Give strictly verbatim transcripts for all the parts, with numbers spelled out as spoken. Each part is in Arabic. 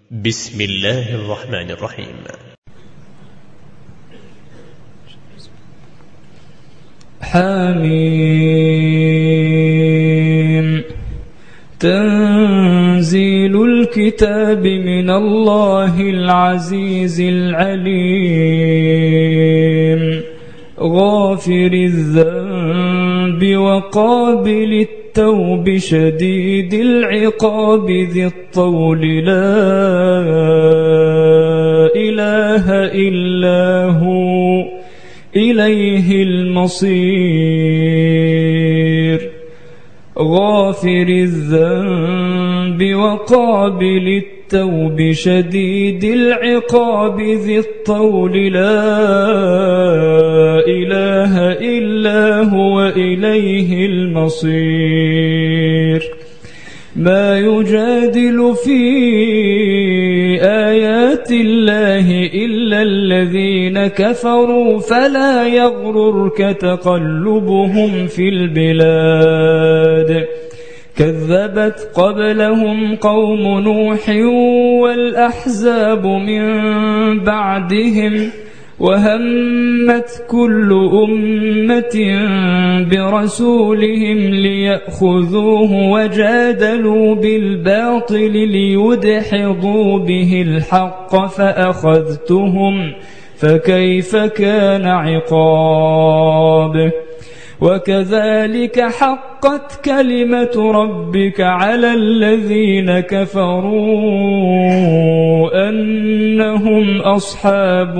بسم الله الرحمن الرحيم. حميم. تنزيل الكتاب من الله العزيز العليم غافر الذنب وقابل التوب شديد العقاب ذي الطول لا إله إلا هو إليه المصير. غافر الذنب وقابل التوب شديد العقاب ذي الطول لا إله إلا هو إليه المصير. ما يجادل في آيات الله إلا الذين كفروا فلا يغررك تقلبهم في البلاد. كذبت قبلهم قوم نوح والأحزاب من بعدهم وهمت كل أمة برسولهم ليأخذوه وجادلوا بالباطل ليدحضوا به الحق فأخذتهم فكيف كان عقاب. وكذلك حقت كلمة ربك على الذين كفروا أنهم أصحاب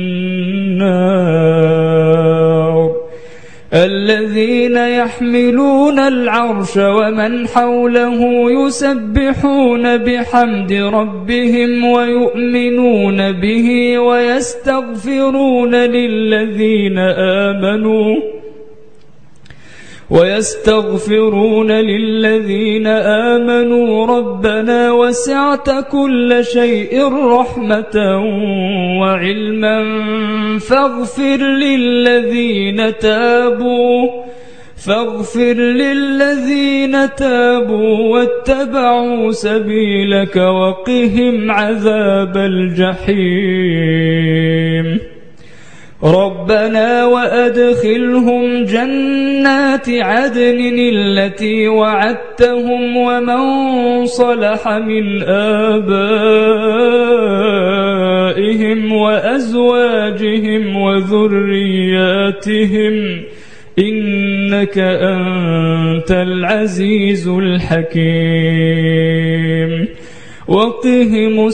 النار. الذين يحملون العرش ومن حوله يسبحون بحمد ربهم ويؤمنون به ويستغفرون للذين آمنوا ويستغفرون للذين آمنوا ربنا وسعت كل شيء رحمة وعلما فاغفر للذين تابوا فاغفر للذين تابوا واتبعوا سبيلك وقهم عذاب الجحيم. ربنا وأدخلهم جنات عدن التي وعدتهم ومن صلح من آبائهم وأزواجهم وذرياتهم إنك أنت العزيز الحكيم. وقهم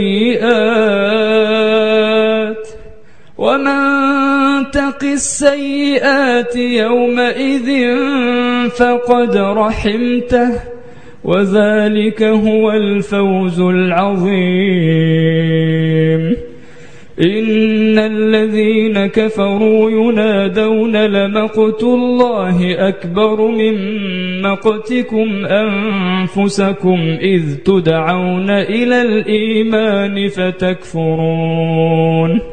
السيئات ومن تق السيئات يومئذ فقد رحمته وذلك هو الفوز العظيم. إن الذين كفروا ينادون لمقت الله أكبر من مقتكم أنفسكم إذ تدعون إلى الإيمان فتكفرون.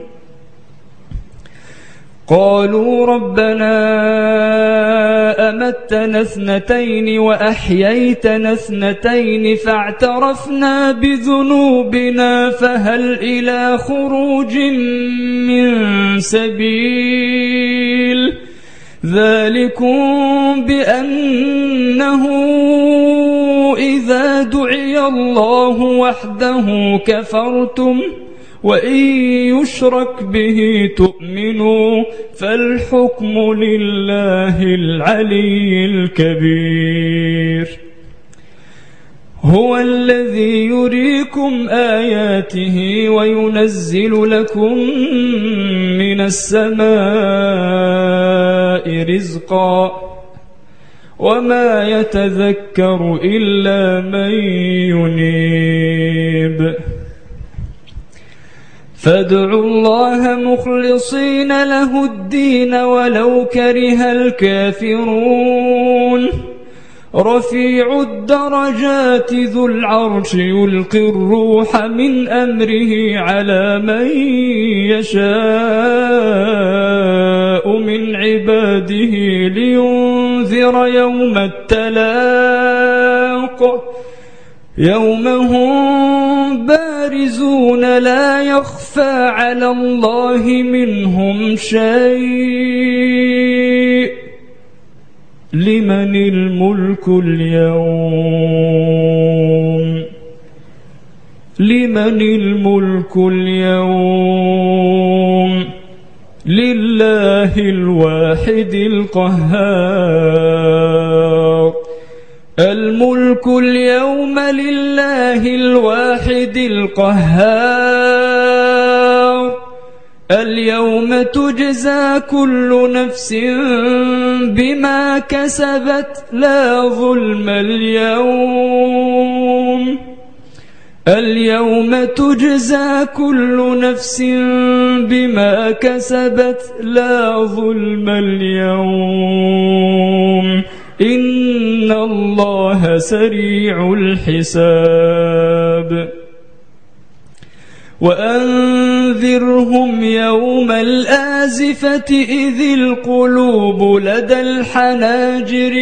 قالوا ربنا أمتنا اثنتين وأحييتنا اثنتين فاعترفنا بذنوبنا فهل إلى خروج من سبيل. ذلكم بأنه إذا دعي الله وحده كفرتم وإن يشرك به تؤمنوا فالحكم لله العلي الكبير. هو الذي يريكم آياته وينزل لكم من السماء رزقا وما يتذكر إلا من ينيب. فادعوا الله مخلصين له الدين ولو كره الكافرون. رفيع الدرجات ذو العرش يلقي الروح من أمره على من يشاء من عباده لينذر يوم التلاق يوم هم بارزون لا يخفى على الله منهم شيء لمن الملك اليوم لمن الملك اليوم لله الواحد القهار الملك اليوم لله الواحد القهار اليوم تجزى كل نفس بما كسبت لا ظلم اليوم اليوم تجزى كل نفس بما كسبت لا ظلم اليوم إن الله سريع الحساب وأنذرهم يوم الآزفة إذ القلوب لدى الحناجر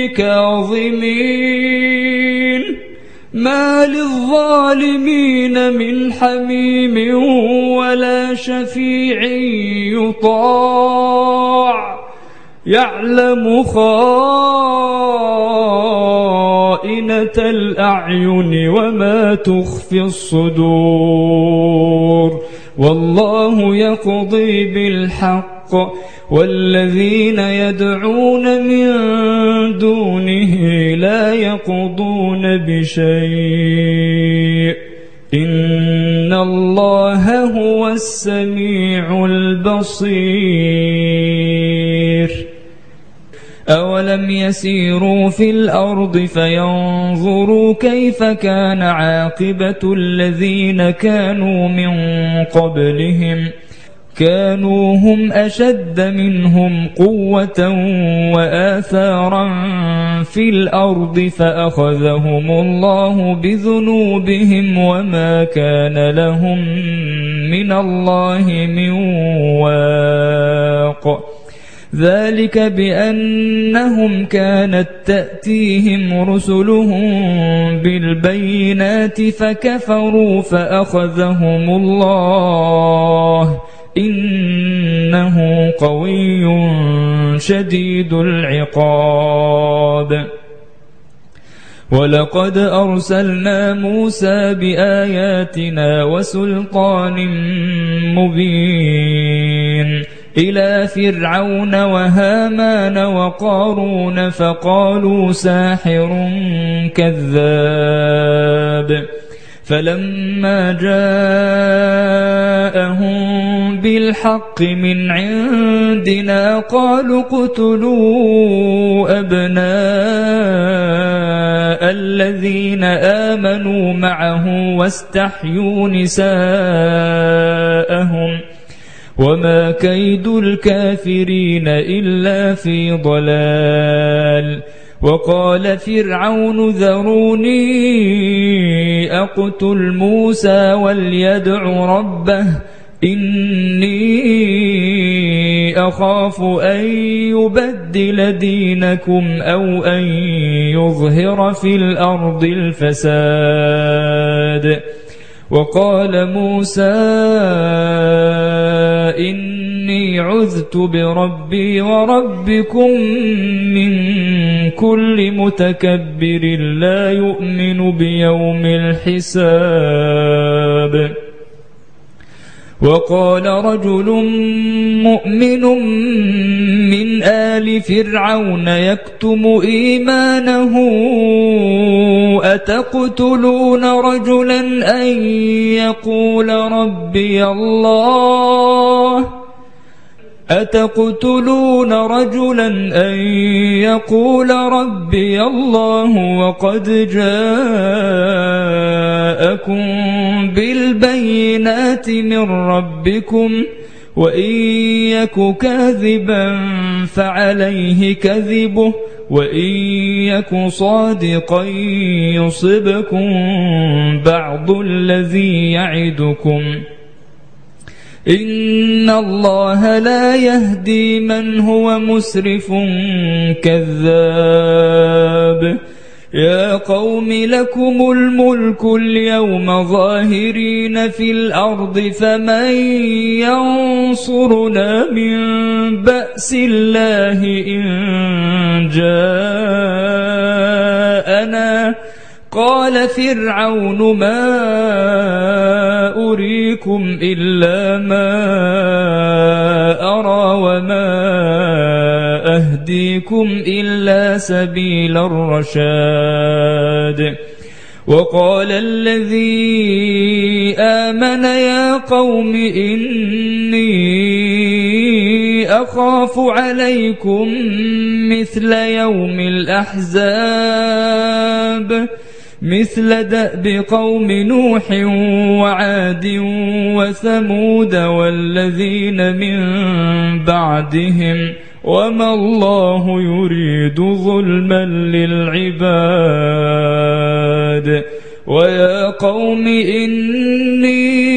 كاظمين ما للظالمين من حميم ولا شفيع يطاع يعلم خائنة الأعين وما تخفي الصدور والله يقضي بالحق والذين يدعون من دونه لا يقضون بشيء إن الله هو السميع البصير أولم يسيروا في الأرض فينظروا كيف كان عاقبة الذين كانوا من قبلهم كانوا هم أشد منهم قوة وآثارا في الأرض فأخذهم الله بذنوبهم وما كان لهم من الله من واق ذلك بأنهم كانت تأتيهم رسلهم بالبينات فكفروا فأخذهم الله إنه قوي شديد العقاب ولقد أرسلنا موسى بآياتنا وسلطان مبين إلى فرعون وهامان وقارون فقالوا ساحر كذاب فلما جاءهم بالحق من عندنا قالوا اقتلوا أبناء الذين آمنوا معه واستحيوا نساءهم وما كيد الكافرين إلا في ضلال وقال فرعون ذروني أقتل موسى وليدع ربه إني أخاف أن يبدل دينكم أو أن يظهر في الأرض الفساد وقال موسى إني عذت بربي وربكم من كل متكبر لا يؤمن بيوم الحساب وقال رجل مؤمن من آل فرعون يكتم إيمانه أتقتلون رجلا أن يقول ربي الله أتقتلون رجلا أن يقول ربي الله وقد جاءكم بالبينات من ربكم وإن يك كاذبا فعليه كذبه وإن يك صادقا يصبكم بعض الذي يعدكم إن الله لا يهدي من هو مسرف كذاب يا قوم لكم الملك اليوم ظاهرين في الأرض فمن ينصرنا من بأس الله إن جاءنا قال فرعون ما أريكم إلا ما أرى وما أهديكم إلا سبيل الرشاد وقال الذي آمن يا قوم إني أخاف عليكم مثل يوم الأحزاب مثل دأب قوم نوح وعاد وثمود والذين من بعدهم وما الله يريد ظلما للعباد ويا قوم إني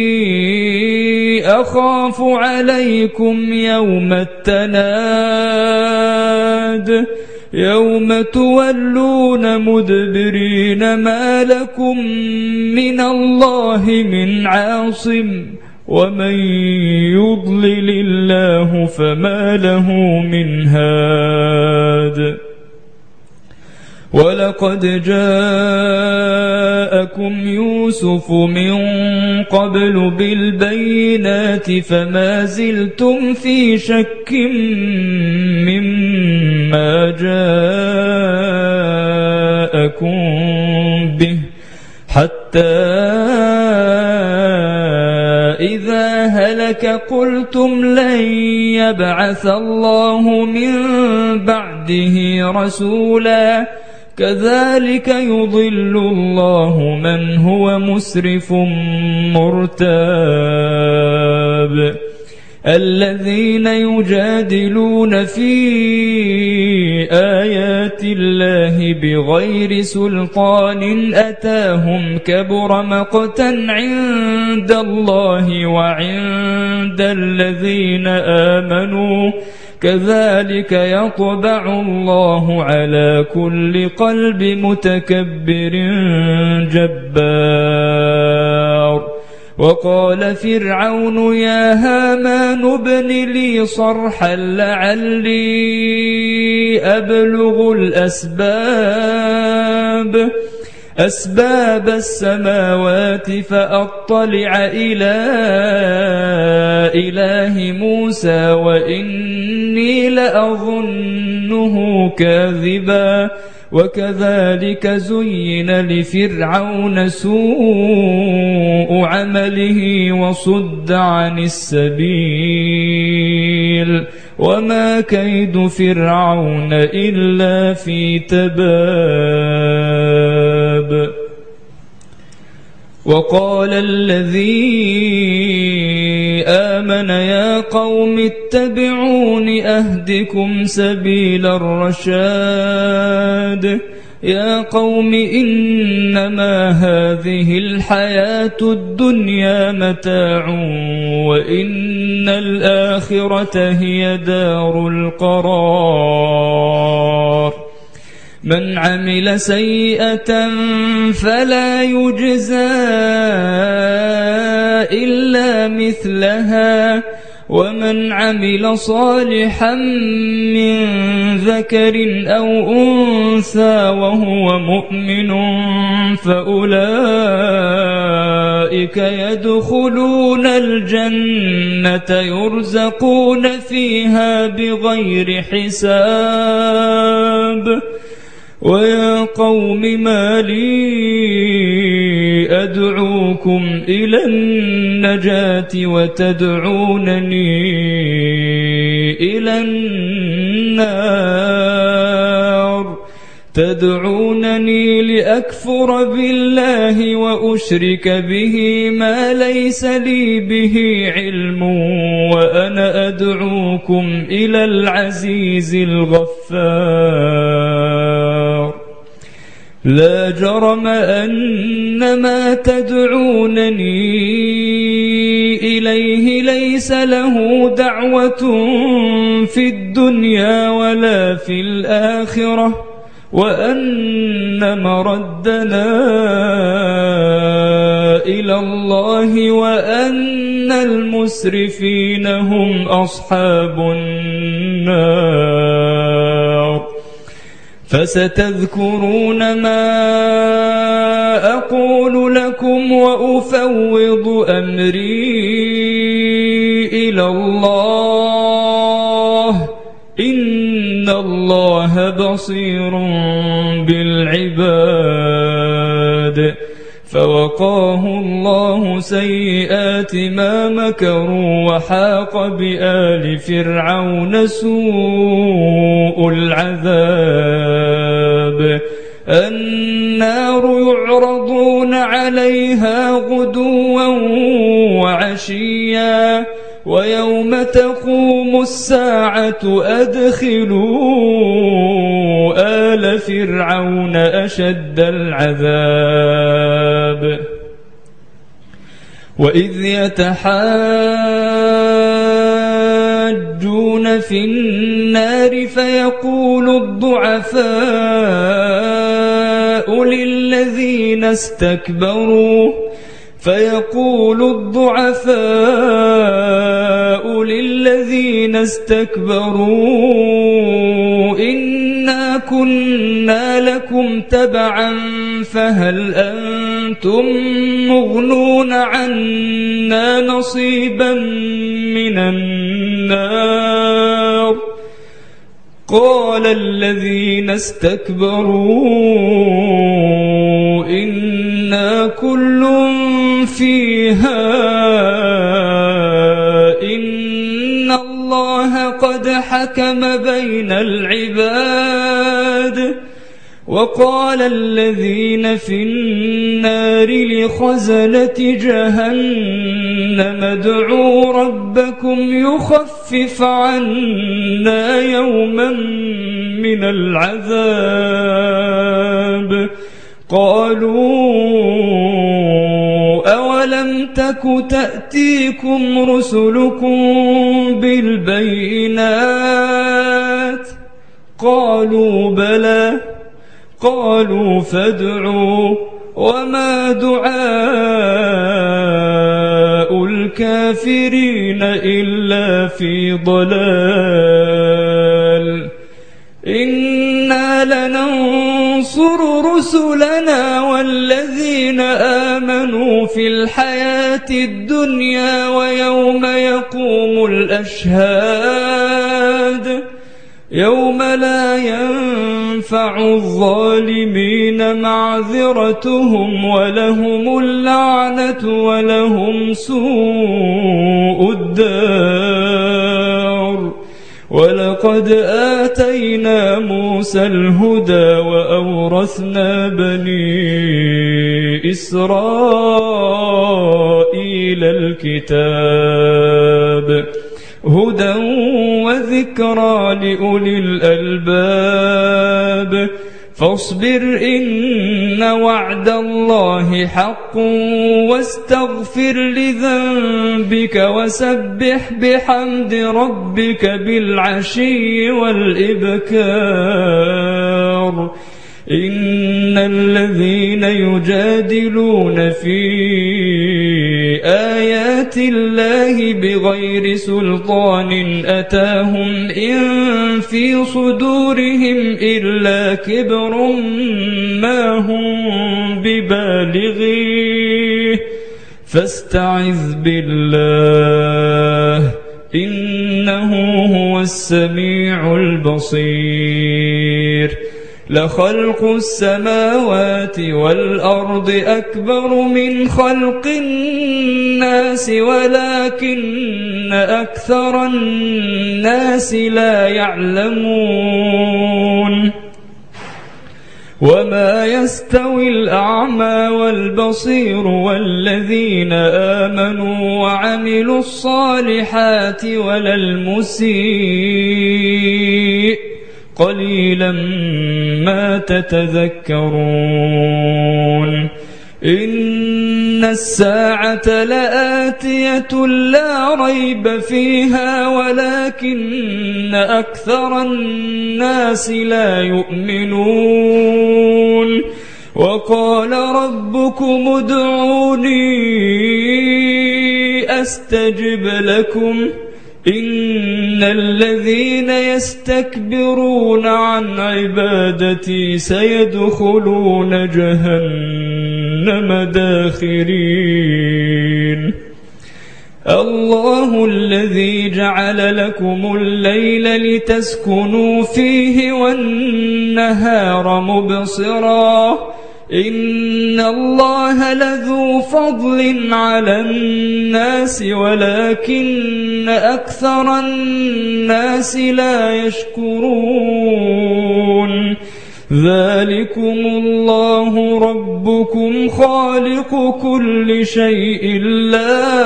أخاف عليكم يوم التناد يوم تولون مدبرين ما لكم من الله من عاصم ومن يضلل الله فما له من هاد ولقد جاءكم يوسف من قبل بالبينات فما زلتم في شك مما جاءكم به حتى إذا هلك قلتم لن يبعث الله من بعده رسولا كذلك يضل الله من هو مسرف مرتاب الذين يجادلون في آيات الله بغير سلطان أتاهم كبر مقتا عند الله وعند الذين آمنوا كذلك يطبع الله على كل قلب متكبر جبار وقال فرعون يا هامان ابن لي صرحا لعلي أبلغ الأسباب أسباب السماوات فأطلع إلى إله موسى وإني لأظنه كاذبا وكذلك زين لفرعون سوء عمله وصد عن السبيل وما كيد فرعون إلا في تباب وقال الذي آمن يا قوم اتبعون أهدكم سبيل الرشاد يا قوم إنما هذه الحياة الدنيا متاع وإن الآخرة هي دار القرار من عمل سيئة فلا يجزى إلا مثلها ومن عمل صالحا من ذكر أو أنثى وهو مؤمن فأولئك يدخلون الجنة يرزقون فيها بغير حساب ويا قوم ما لي أدعوكم إلى النجاة وتدعونني إلى النار تدعونني لأكفر بالله وأشرك به ما ليس لي به علم وأنا أدعوكم إلى العزيز الغفار لا جرم أن ما تدعونني إليه ليس له دعوة في الدنيا ولا في الآخرة وأن مردنا إلى الله وأن المسرفين هم أصحاب النار. فستذكرون ما أقول لكم وأفوض أمري إلى الله إن الله بصير بالعباد. فوقاه الله سيئات ما مكروا وحاق بآل فرعون سوء العذاب. النار يعرضون عليها غدوا وعشيا ويوم تقوم الساعة أدخلوا آل فرعون أشد العذاب. وإذ يتحاجون في النار فيقول الضعفاء للذين استكبروا فيقول الضعفاء للذين استكبروا إنا كنا لكم تبعا فهل أنتم مغنون عنا نصيبا من النار. قال الذين استكبروا إنا كل فيها إن الله قد حكم بين العباد. وقال الذين في النار لخزنة جهنم ادعوا ربكم يخفف عنا يوما من العذاب. قالوا أولم تك تأتيكم رسلكم بالبينات قالوا بلى. قالوا فادعوا وما دعاء الكافرين إلا في ضلال. إنا لننصر رسلنا والذين آمنوا في الحياة الدنيا ويوم يقوم الأشهاد يوم لا ينفع الظالمين معذرتهم ولهم اللعنة ولهم سوء الدار. ولقد آتينا موسى الهدى وأورثنا بني إسرائيل الكتاب هدى وذكرى لأولي الألباب. فاصبر إن وعد الله حق واستغفر لذنبك وسبح بحمد ربك بالعشي والإبكار. إن الذين يجادلون في آيات الله بغير سلطان أتاهم إن في صدورهم إلا كبر ما هم ببالغيه فاستعذ بالله إنه هو السميع البصير. لخلق السماوات والأرض أكبر من خلق الناس ولكن أكثر الناس لا يعلمون. وما يستوي الأعمى والبصير والذين آمنوا وعملوا الصالحات ولا المسيء قليلا ما تتذكرون. إن الساعة لآتية لا ريب فيها ولكن أكثر الناس لا يؤمنون وقال ربكم ادعوني أستجب لكم إن الذين يستكبرون عن عبادتي سيدخلون جهنم داخرين الله الذي جعل لكم الليل لتسكنوا فيه والنهار مبصرا إن الله لذو فضل على الناس ولكن أكثر الناس لا يشكرون ذلكم الله ربكم خالق كل شيء لا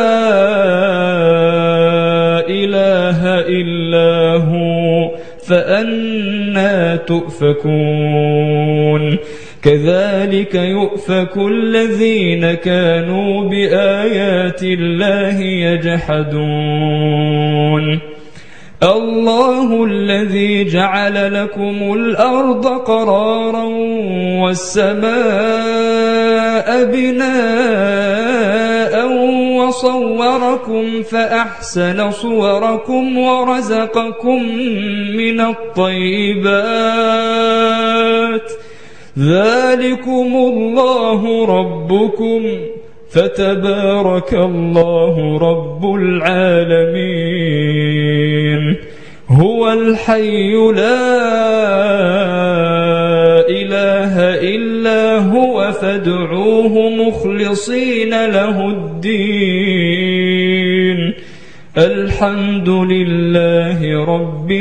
إله إلا هو فأنى تؤفكون كذلك يؤفك الذين كانوا بآيات الله يجحدون الله الذي جعل لكم الأرض قرارا والسماء بناء وصوركم فأحسن صوركم ورزقكم من الطيبات ذلكم الله ربكم فتبارك الله رب العالمين هو الحي لا إله إلا هو فادعوه مخلصين له الدين الحمد لله رب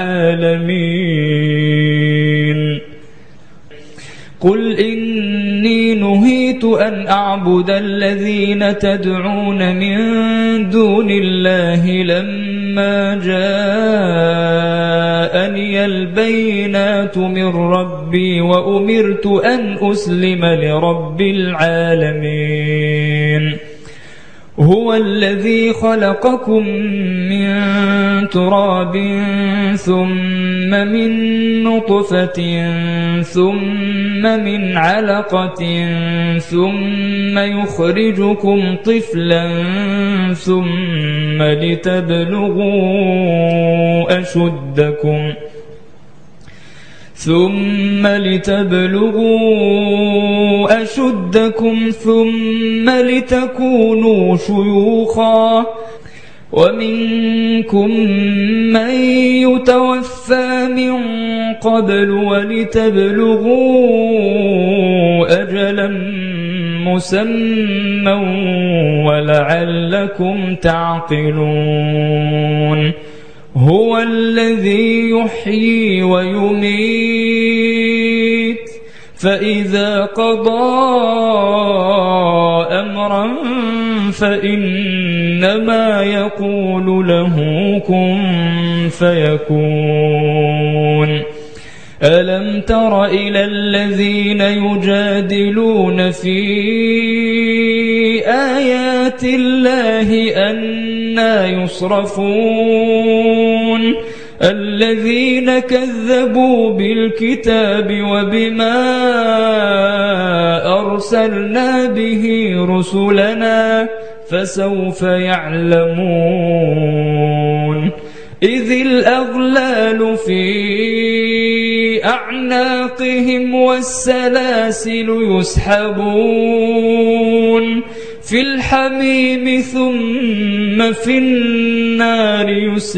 العالمين قل إني نهيت أن أعبد الذين تدعون من دون الله لما جاءني البينات من ربي وأمرت أن أسلم لرب العالمين هو الذي خلقكم من تراب ثم من نطفة ثم من علقة ثم يخرجكم طفلا ثم لتبلغوا أشدكم ثم لتبلغوا أشدكم ثم لتكونوا شيوخا ومنكم من يتوفى من قبل ولتبلغوا أجلا مسمى ولعلكم تعقلون هو الذي يحيي ويميت فإذا قضى أمرا فإنما يقول له كن فيكون ألم تر إلى الذين يجادلون في آيات الله أنى يصرفون الذين كذبوا بالكتاب وبما أرسلنا به رسلنا فسوف يعلمون إذ الأغلال في أعناقهم والسلاسل يسحبون في الحميم ثم في النار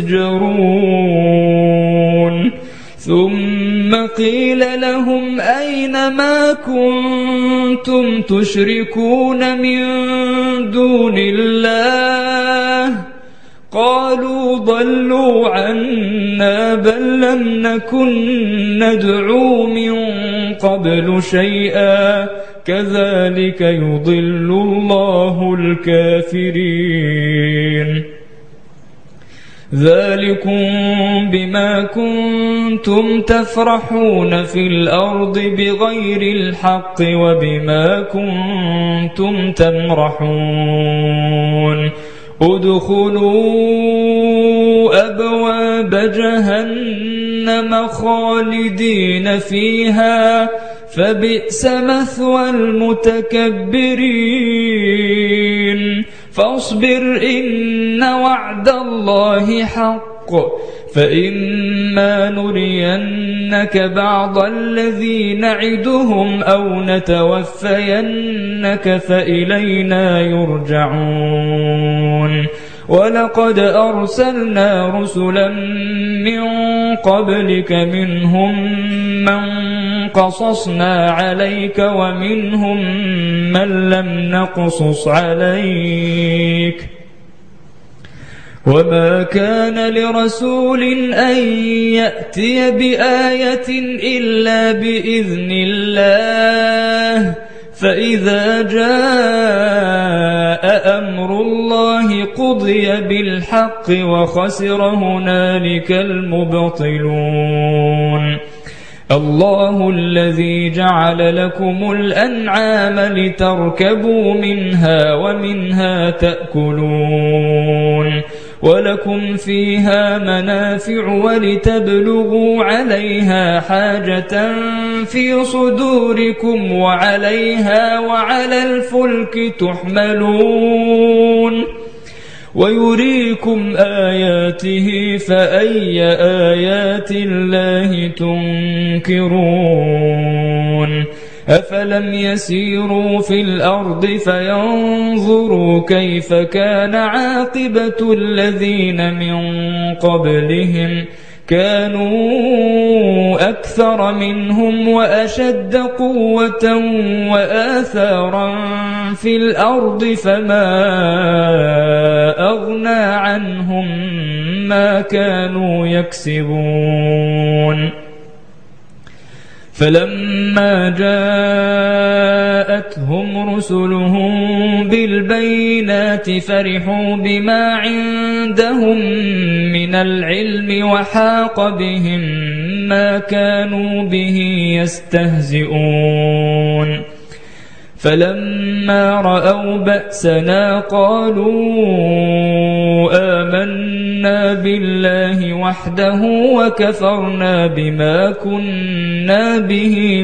يسجرون ثم قيل لهم أين ما كنتم تشركون من دون الله قالوا ضلوا عنا بل لم نكن ندعو من قبل شيئا كذلك يضل الله الكافرين ذلكم بما كنتم تفرحون في الأرض بغير الحق وبما كنتم تمرحون ادخلوا أبواب جهنم خالدين فيها فبئس مثوى المتكبرين فاصبر إن وعد الله حق فإما نرينك بعض الذي نعدهم أو نتوفينك فإلينا يرجعون ولقد أرسلنا رسلا من قبلك منهم من قصصنا عليك ومنهم من لم نقصص عليك وما كان لرسول أن يأتي بآية إلا بإذن الله فإذا جاء أمر الله قضي بالحق وخسر هنالك المبطلون الله الذي جعل لكم الأنعام لتركبوا منها ومنها تأكلون ولكم فيها منافع ولتبلغوا عليها حاجة في صدوركم وعليها وعلى الفلك تحملون ويريكم آياته فأي آيات الله تنكرون أفلم يسيروا في الأرض فينظروا كيف كان عاقبة الذين من قبلهم كانوا أكثر منهم وأشد قوة وآثارا في الأرض فما أغنى عنهم ما كانوا يكسبون فلما جاءتهم رسلهم بالبينات فرحوا بما عندهم من العلم وحاق بهم ما كانوا به يستهزئون فلما رأوا بأسنا قالوا آمنا بالله وحده وكفرنا بما كنا به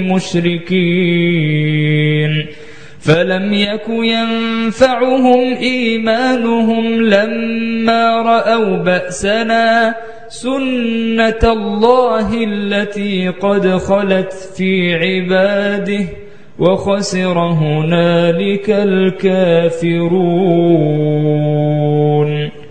مشركين فلم يك ينفعهم إيمانهم لما رأوا بأسنا سنة الله التي قد خلت في عباده وخسر هنالك الكافرون.